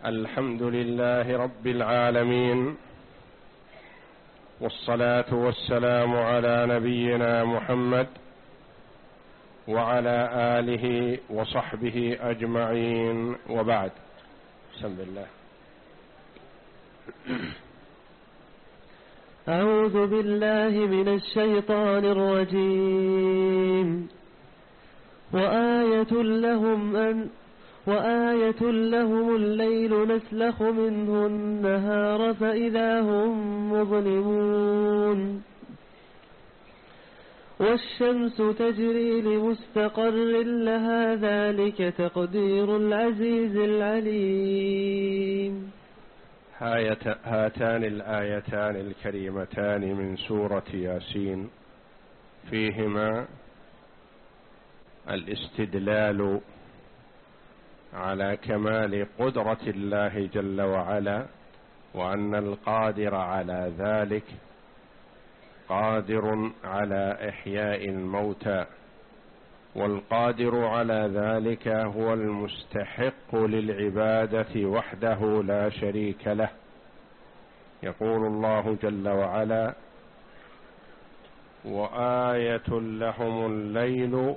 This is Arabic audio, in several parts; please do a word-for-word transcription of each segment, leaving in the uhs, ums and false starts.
الحمد لله رب العالمين، والصلاة والسلام على نبينا محمد وعلى آله وصحبه أجمعين، وبعد. بسم الله. أعوذ بالله من الشيطان الرجيم. وآية لهم أن وآية لهم الليل نسلخ منه النهار فإذا هم مظلمون والشمس تجري لمستقر لها ذلك تقدير العزيز العليم. هاتان الآيتان الكريمتان من سورة ياسين فيهما الاستدلال على كمال قدرة الله جل وعلا، وأن القادر على ذلك قادر على إحياء الموتى، والقادر على ذلك هو المستحق للعبادة وحده لا شريك له. يقول الله جل وعلا: وآية لهم الليل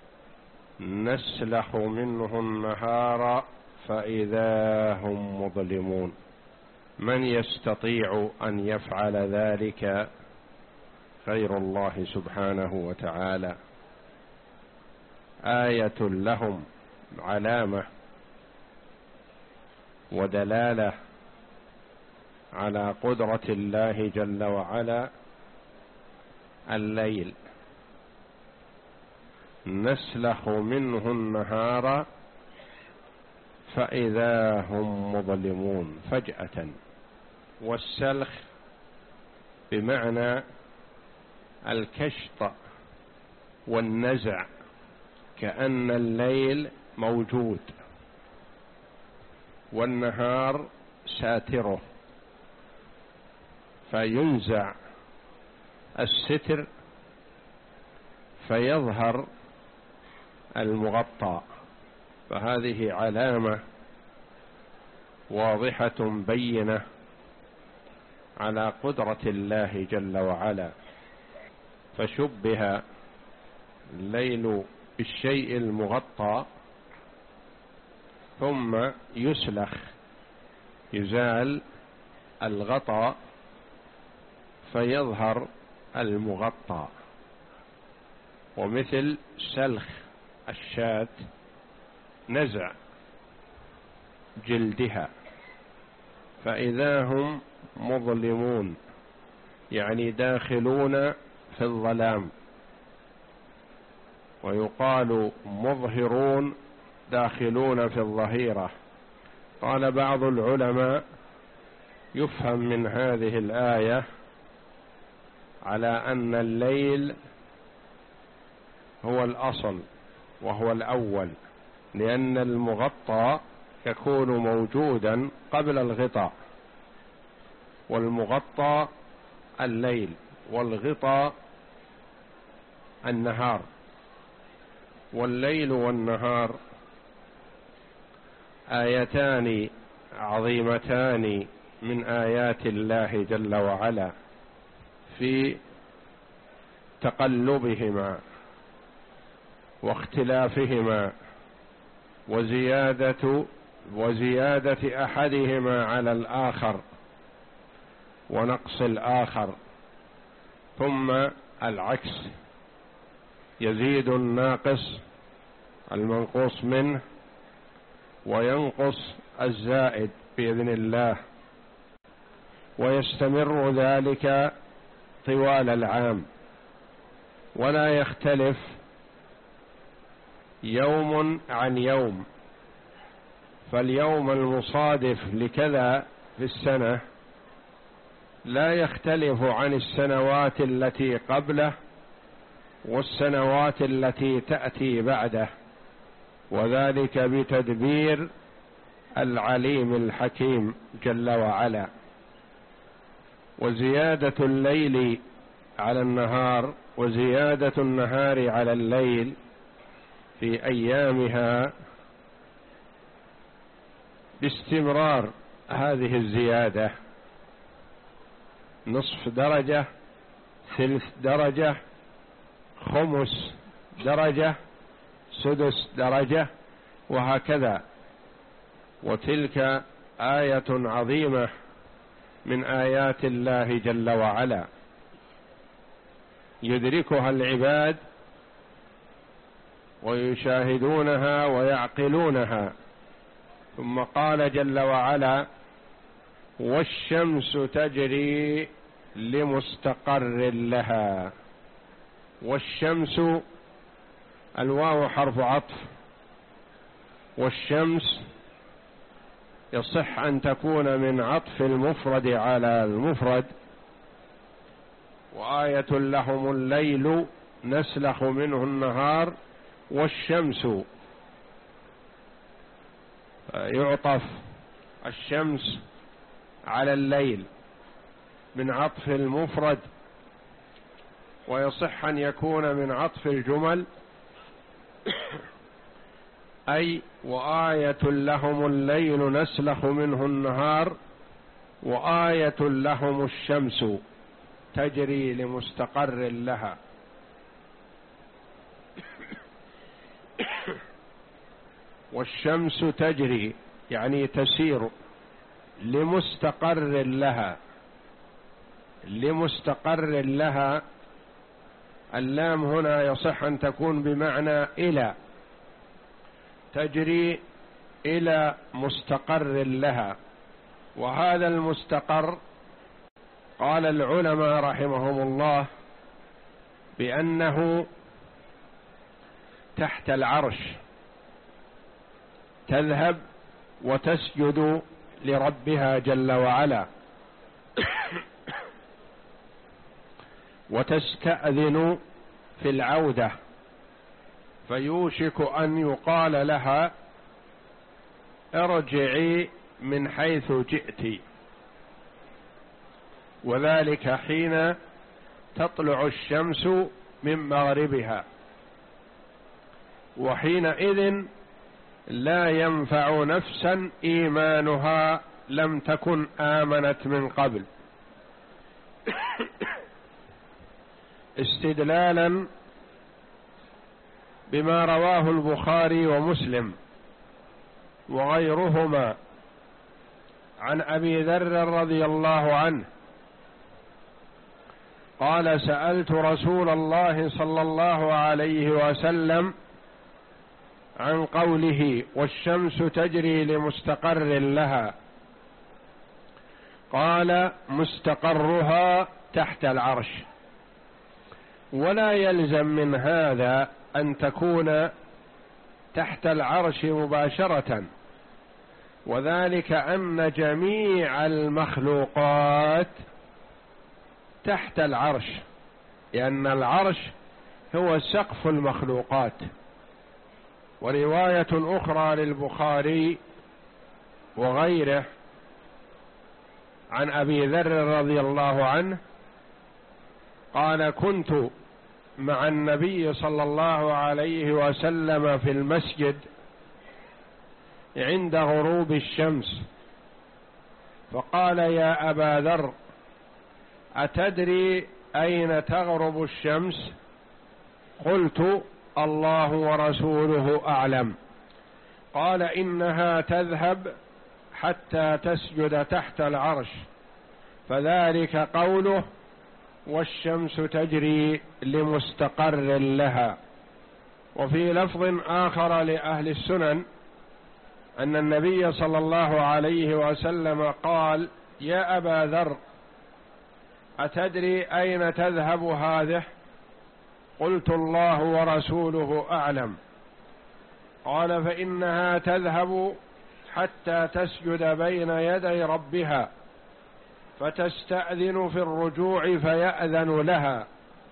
نسلخ منه النهار فإذا هم مظلمون. من يستطيع أن يفعل ذلك غير الله سبحانه وتعالى؟ آية لهم، علامة ودلالة على قدرة الله جل وعلا. الليل نسلخ منه النهار فإذا هم مظلمون فجأة، والسلخ بمعنى الكشط والنزع، كأن الليل موجود والنهار ساتره، فينزع الستر فيظهر المغطى. فهذه علامة واضحة بينة على قدرة الله جل وعلا. فشبه الليل بالشيء المغطى، ثم يسلخ، يزال الغطاء فيظهر المغطى. ومثل سلخ الشاة نزع جلدها، فإذا هم مظلمون يعني داخلون في الظلام، ويقال مظهرون داخلون في الظهيرة. قال بعض العلماء: يفهم من هذه الآية على أن الليل هو الأصل وهو الأول، لأن المغطى يكون موجودا قبل الغطاء، والمغطى الليل والغطاء النهار. والليل والنهار آيتان عظيمتان من آيات الله جل وعلا في تقلبهما واختلافهما وزيادة وزيادة أحدهما على الآخر ونقص الآخر، ثم العكس، يزيد الناقص المنقوص منه وينقص الزائد بإذن الله، ويستمر ذلك طوال العام، ولا يختلف يوم عن يوم. فاليوم المصادف لكذا في السنة لا يختلف عن السنوات التي قبله والسنوات التي تأتي بعده، وذلك بتدبير العليم الحكيم جل وعلا. وزيادة الليل على النهار وزيادة النهار على الليل في أيامها باستمرار هذه الزيادة، نصف درجة، ثلث درجة، خمس درجة، سدس درجة، وهكذا. وتلك آية عظيمة من آيات الله جل وعلا يدركها العباد ويشاهدونها ويعقلونها. ثم قال جل وعلا: والشمس تجري لمستقر لها. والشمس، الواو حرف عطف، والشمس يصح أن تكون من عطف المفرد على المفرد. وآية لهم الليل نسلخ منه النهار، والشمس يعطف الشمس على الليل من عطف المفرد، ويصح أن يكون من عطف الجمل، أي وآية لهم الليل نسلخ منه النهار، وآية لهم الشمس تجري لمستقر لها. والشمس تجري يعني تسير لمستقر لها. لمستقر لها، اللام هنا يصح أن تكون بمعنى إلى، تجري إلى مستقر لها. وهذا المستقر قال العلماء رحمهم الله بأنه تحت العرش، تذهب وتسجد لربها جل وعلا وتستأذن في العودة، فيوشك أن يقال لها: ارجعي من حيث جئت. وذلك حين تطلع الشمس من مغربها، وحينئذ لا ينفع نفسا إيمانها لم تكن آمنت من قبل، استدلالا بما رواه البخاري ومسلم وغيرهما عن أبي ذر رضي الله عنه قال: سألت رسول الله صلى الله عليه وسلم عن قوله: والشمس تجري لمستقر لها. قال: مستقرها تحت العرش. ولا يلزم من هذا أن تكون تحت العرش مباشرة، وذلك أن جميع المخلوقات تحت العرش، لأن العرش هو سقف المخلوقات. ورواية أخرى للبخاري وغيره عن أبي ذر رضي الله عنه قال: كنت مع النبي صلى الله عليه وسلم في المسجد عند غروب الشمس، فقال: يا أبا ذر، أتدري أين تغرب الشمس؟ قلت: الله ورسوله أعلم. قال: إنها تذهب حتى تسجد تحت العرش، فذلك قوله: والشمس تجري لمستقر لها. وفي لفظ آخر لأهل السنن أن النبي صلى الله عليه وسلم قال: يا أبا ذر، أتدري أين تذهب هذه؟ قلت: الله ورسوله أعلم. قال: فإنها تذهب حتى تسجد بين يدي ربها، فتستأذن في الرجوع فيأذن لها،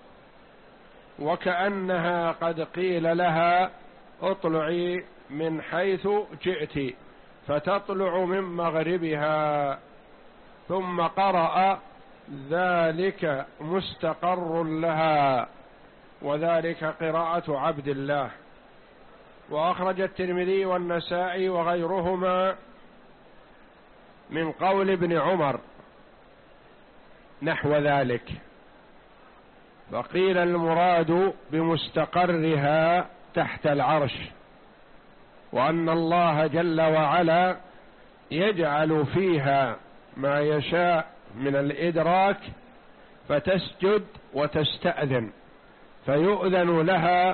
وكأنها قد قيل لها: اطلعي من حيث جئت، فتطلع من مغربها. ثم قرأ: ذلك مستقر لها، وذلك قراءة عبد الله. وأخرج الترمذي والنسائي وغيرهما من قول ابن عمر نحو ذلك. فقيل المراد بمستقرها تحت العرش، وأن الله جل وعلا يجعل فيها ما يشاء من الإدراك، فتسجد وتستأذن فيؤذن لها،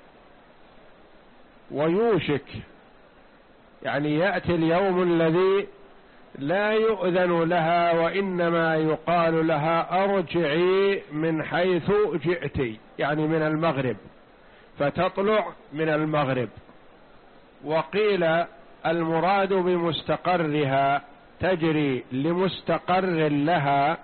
ويوشك يعني يأتي اليوم الذي لا يؤذن لها، وإنما يقال لها أرجعي من حيث جئت، يعني من المغرب، فتطلع من المغرب. وقيل المراد بمستقرها تجري لمستقر لها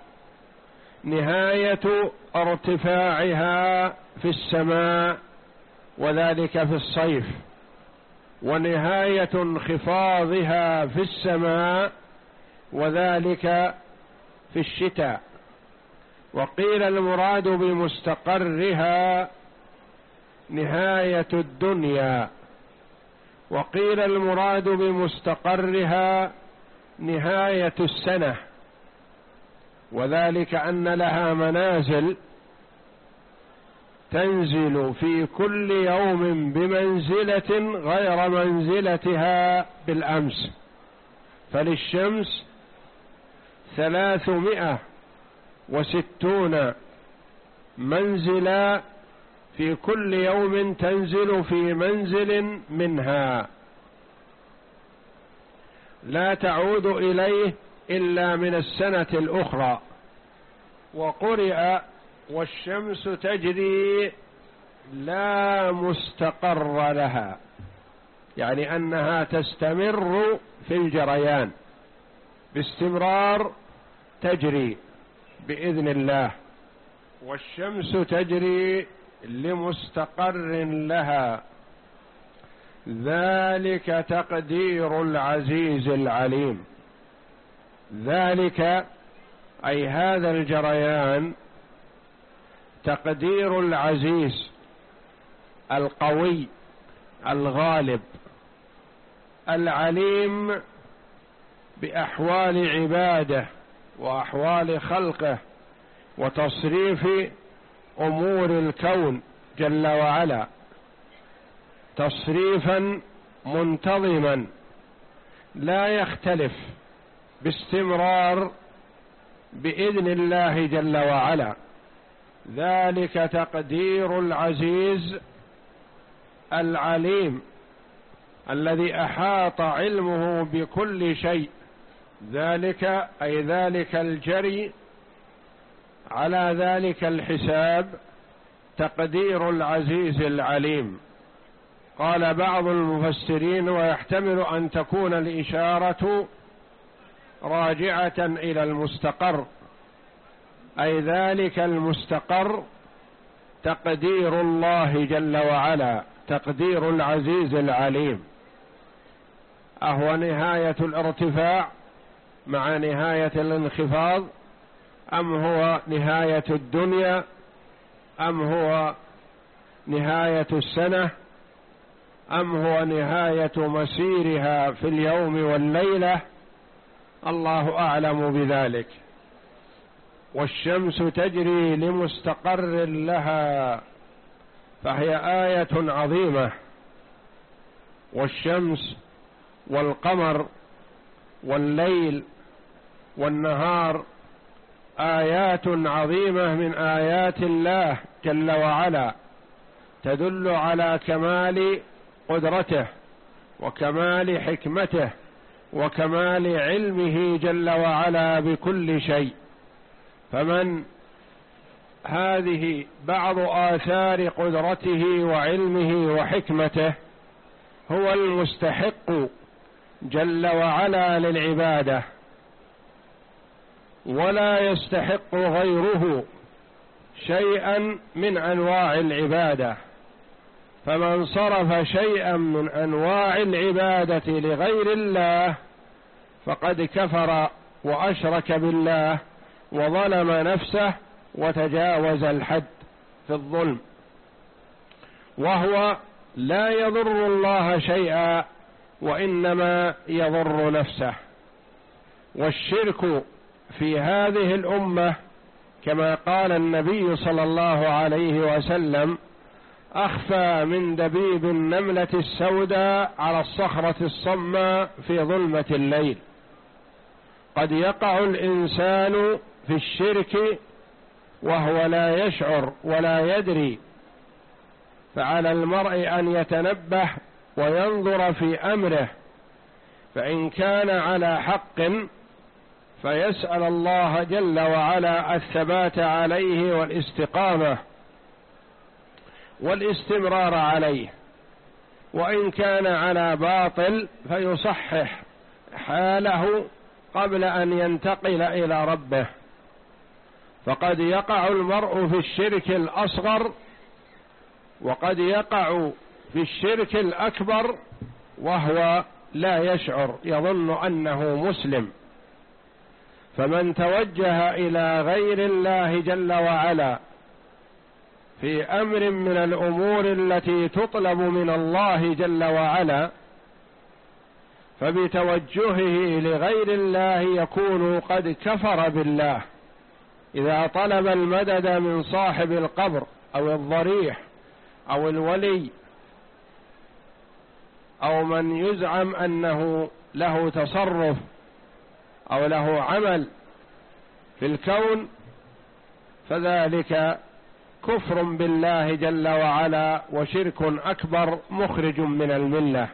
نهاية ارتفاعها في السماء، وذلك في الصيف، ونهاية انخفاضها في السماء، وذلك في الشتاء. وقيل المراد بمستقرها نهاية الدنيا، وقيل المراد بمستقرها نهاية السنة، وذلك أن لها منازل تنزل في كل يوم بمنزلة غير منزلتها بالأمس. فللشمس ثلاثمائة وستون منزلا، في كل يوم تنزل في منزل منها، لا تعود إليه إلا من السنة الأخرى. وقرئ والشمس تجري لا مستقر لها، يعني أنها تستمر في الجريان باستمرار، تجري بإذن الله. والشمس تجري لمستقر لها، ذلك تقدير العزيز العليم. ذلك أي هذا الجريان تقدير العزيز القوي الغالب العليم بأحوال عباده وأحوال خلقه وتصريف أمور الكون جل وعلا، تصريفا منتظما لا يختلف، باستمرار بإذن الله جل وعلا. ذلك تقدير العزيز العليم الذي أحاط علمه بكل شيء. ذلك أي ذلك الجري على ذلك الحساب تقدير العزيز العليم. قال بعض المفسرين ويحتمل أن تكون الإشارة راجعة إلى المستقر، أي ذلك المستقر تقدير الله جل وعلا، تقدير العزيز العليم. أهو نهاية الارتفاع مع نهاية الانخفاض، أم هو نهاية الدنيا، أم هو نهاية السنة، أم هو نهاية مسيرها في اليوم والليلة؟ الله أعلم بذلك. والشمس تجري لمستقر لها، فهي آية عظيمة. والشمس والقمر والليل والنهار آيات عظيمة من آيات الله جل وعلا، تدل على كمال قدرته وكمال حكمته وكمال علمه جل وعلا بكل شيء. فمن هذه بعض آثار قدرته وعلمه وحكمته، هو المستحق جل وعلا للعبادة، ولا يستحق غيره شيئا من أنواع العبادة. فمن صرف شيئا من أنواع العبادة لغير الله فقد كفر وأشرك بالله وظلم نفسه وتجاوز الحد في الظلم، وهو لا يضر الله شيئا وإنما يضر نفسه. والشرك في هذه الأمة كما قال النبي صلى الله عليه وسلم أخفى من دبيب النملة السوداء على الصخرة الصماء في ظلمة الليل. قد يقع الإنسان في الشرك وهو لا يشعر ولا يدري، فعلى المرء أن يتنبه وينظر في أمره، فإن كان على حق فيسأل الله جل وعلا الثبات عليه والاستقامة والاستمرار عليه، وإن كان على باطل فيصحح حاله قبل أن ينتقل إلى ربه. فقد يقع المرء في الشرك الأصغر وقد يقع في الشرك الأكبر وهو لا يشعر، يظن أنه مسلم. فمن توجه إلى غير الله جل وعلا في أمر من الأمور التي تطلب من الله جل وعلا، فبتوجهه لغير الله يكون قد كفر بالله. إذا طلب المدد من صاحب القبر أو الضريح أو الولي أو من يزعم أنه له تصرف أو له عمل في الكون، فذلك كفر بالله جل وعلا وشرك أكبر مخرج من الملة.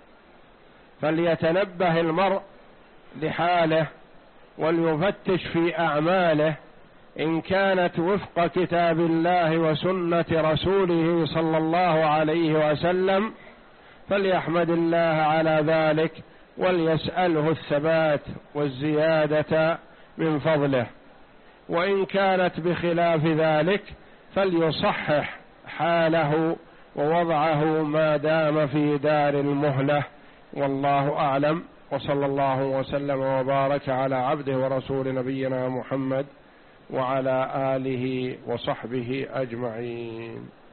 فليتنبه المرء لحاله وليفتش في أعماله، إن كانت وفق كتاب الله وسنة رسوله صلى الله عليه وسلم فليحمد الله على ذلك وليسأله الثبات والزيادة من فضله، وإن كانت بخلاف ذلك فليصحح حاله ووضعه ما دام في دار المهلة. والله أعلم، وصلى الله وسلم وبارك على عبده ورسول نبينا محمد وعلى آله وصحبه أجمعين.